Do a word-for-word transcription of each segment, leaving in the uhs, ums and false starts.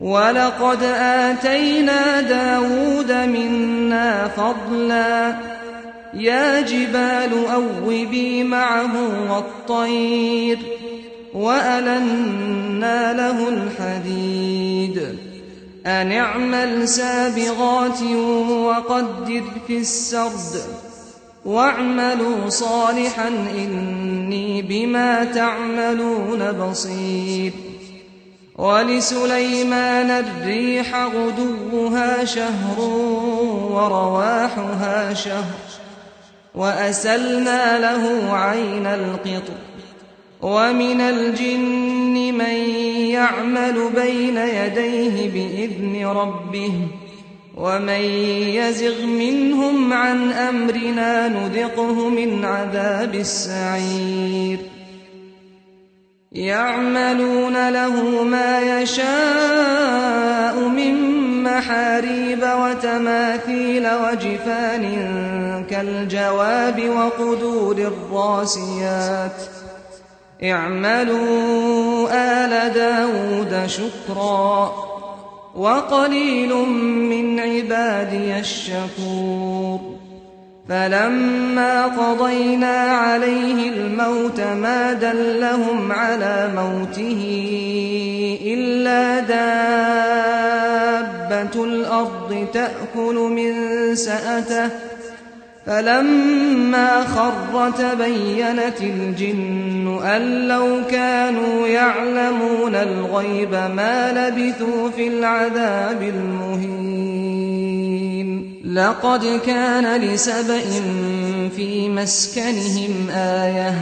وَلَقَدْ آتَيْنَا دَاوُودَ مِنَّا فَضْلًا يَا جِبَالُ أَوِّبِي مَعَهُ وَالطَّيْرَ وَأَلَنَّا لَهُ الْحَدِيدَ أَنِ اعْمَلْ سَابِغَاتٍ وَقَدِّرْ فِي السَّرْدِ وَاعْمَلُوا صَالِحًا إِنِّي بِمَا تَعْمَلُونَ بَصِيرٌ وَلِسُلَيْمَانَ الرِّيحَ غُدُوُّهَا شَهْرٌ وَرَوَاحُهَا شَهْرٌ وَأَسَلْنَا لَهُ عَيْنَ الْقِطْرِ وَمِنَ الْجِنِّ مَن يَعْمَلُ بَيْنَ يَدَيْهِ بِإِذْنِ رَبِّهِ وَمَن يَزِغْ مِنْهُمْ عَنْ أَمْرِنَا نُذِقْهُ مِنْ عَذَابِ السَّعِيرِ يَعْمَلُونَ لَهُ مَا يَشَاءُ مِن مَّحَارِيبَ وَتَمَاثِيلَ وَجِفَانٍ كَالْجَوَابِ وَقُدُورٍ الرَّاسِيَاتِ اعْمَلُوا آلَ دَاوُودَ شُكْرًا وَقَلِيلٌ مِّنْ عِبَادِيَ الشَّكُورُ فَلَمَّا قَضَيْنَا عَلَيْهِ الْمَوْتَ مَا دَلَّهُمْ عَلَىٰ مَوْتِهِ إِلَّا دَابَّةُ الْأَرْضِ تَأْكُلُ مِن سَأَتَهُ فَلَمَّا خَرَّ تَبَيَّنَتِ الْجِنُّ أَن لَّوْ كَانُوا يَعْلَمُونَ الْغَيْبَ مَا لَبِثُوا فِي الْعَذَابِ الْمُهِينِ لَقَدْ كَانَ لِسَبَإٍ فِي مَسْكَنِهِمْ آيَةٌ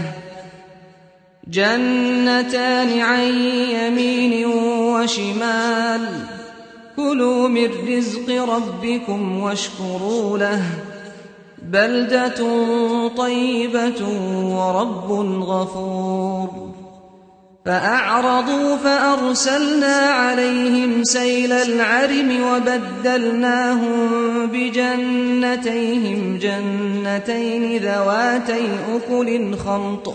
جَنَّتَانِ عَن يَمِينٍ وَشِمَالٍ كُلُوا مِن رِّزْقِ رَبِّكُمْ وَاشْكُرُوا لَهُ بَلْدَةٌ طَيِّبَةٌ وَرَبٌّ غَفُورٌ فَأَعْرَضُوا فَأَرْسَلْنَا عَلَيْهِمْ سَيْلَ الْعَرِمِ وَبَدَّلْنَاهُم بِجَنَّتَيْهِمْ جَنَّتَيْنِ ذَوَاتَيْ أُكُلٍ خَمْطٍ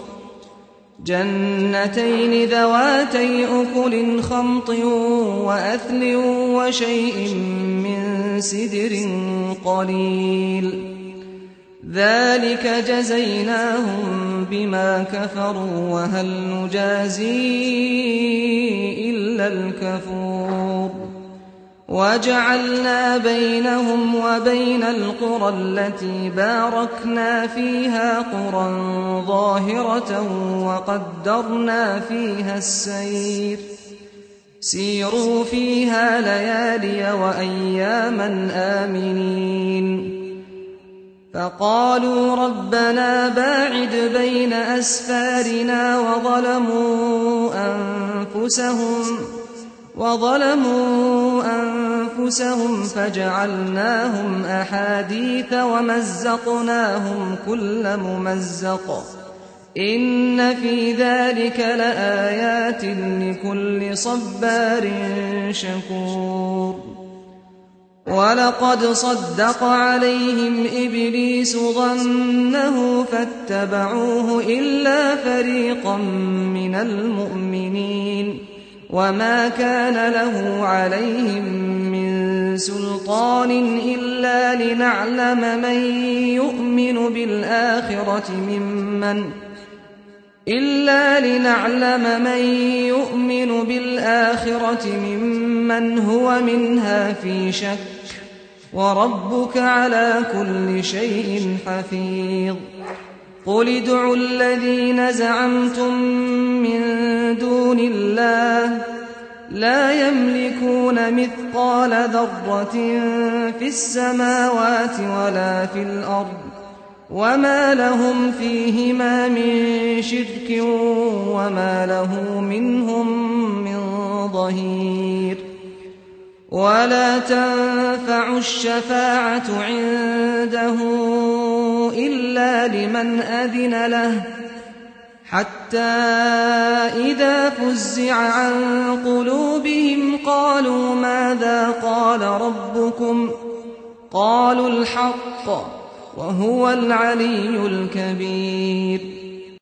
جَنَّتَيْنِ ذَوَاتَيْ أُكُلٍ خَمْطٍ وَأَثْلٍ وَشَيْءٍ مِّن سِدْرٍ قَلِيلٍ ذَلِكَ جَزَيْنَاهُم بِمَا كَفَرُوا وَهَلْ نُجَازِي إِلَّا الْكَفُورَ وَجَعَلْنَا بَيْنَهُمْ وَبَيْنَ الْقُرَى الَّتِي بَارَكْنَا فِيهَا قُرًى ظَاهِرَةً وَقَدَّرْنَا فِيهَا السَّيْرَ سِيرُوا فِيهَا لَيَالِيَ وَأَيَّامًا آمِنِينَ فَقَالُوا رَبَّنَا بَاعِدْ بَيْنَ أَسْفَارِنَا وَظَلَمُوا أَنفُسَهُمْ وَظَلَمُوا أَنفُسَهُمْ فَجَعَلْنَاهُمْ أَحَادِيثَ وَمَزَّقْنَاهُمْ كُلَّ مُمَزَّقٍ إِنَّ فِي ذَلِكَ لَآيَاتٍ لِكُلِّ صَبَّارٍ شَكُورٍ وَلَقَدْ صَدَّقَ عَلَيْهِمْ إِبْلِيسُ ظَنَّهُ فَاتَّبَعُوهُ إِلَّا فَرِيقًا مِّنَ الْمُؤْمِنِينَ وَمَا كَانَ لَهُ عَلَيْهِم مِّن سُلْطَانٍ إِلَّا لِنَعْلَمَ مَن يُؤْمِنُ بِالْآخِرَةِ مِمَّنْ إِلَّا لِنَعْلَمَ مَن يُؤْمِنُ بِالْآخِرَةِ مِمَّنْ هُوَ مِنْهَا فِي شَكٍّ وَرَبُّكَ عَلَىٰ كُلِّ شَيْءٍ حَفِيظٌ قُلِ ادْعُوا الَّذِينَ زَعَمْتُم مِّن دُونِ اللَّهِ لَا يَمْلِكُونَ مِثْقَالَ ذَرَّةٍ فِي السَّمَاوَاتِ وَلَا فِي الْأَرْضِ وَمَا لَهُمْ فِيهِمَا مِن شِرْكٍ وَمَا لَهُ مِنْهُم مِّن ظَهِيرٍ وَلَا تَنفَعُ الشَّفَاعَةُ عِندَهُ إِلَّا لِمَنْ أَذِنَ لَهُ حَتَّىٰ إِذَا فُزِّعَ عَن قُلُوبِهِمْ قَالُوا مَاذَا قَالَ رَبُّكُمْ قَالُوا الْحَقَّ وَهُوَ الْعَلِيُّ الْكَبِيرُ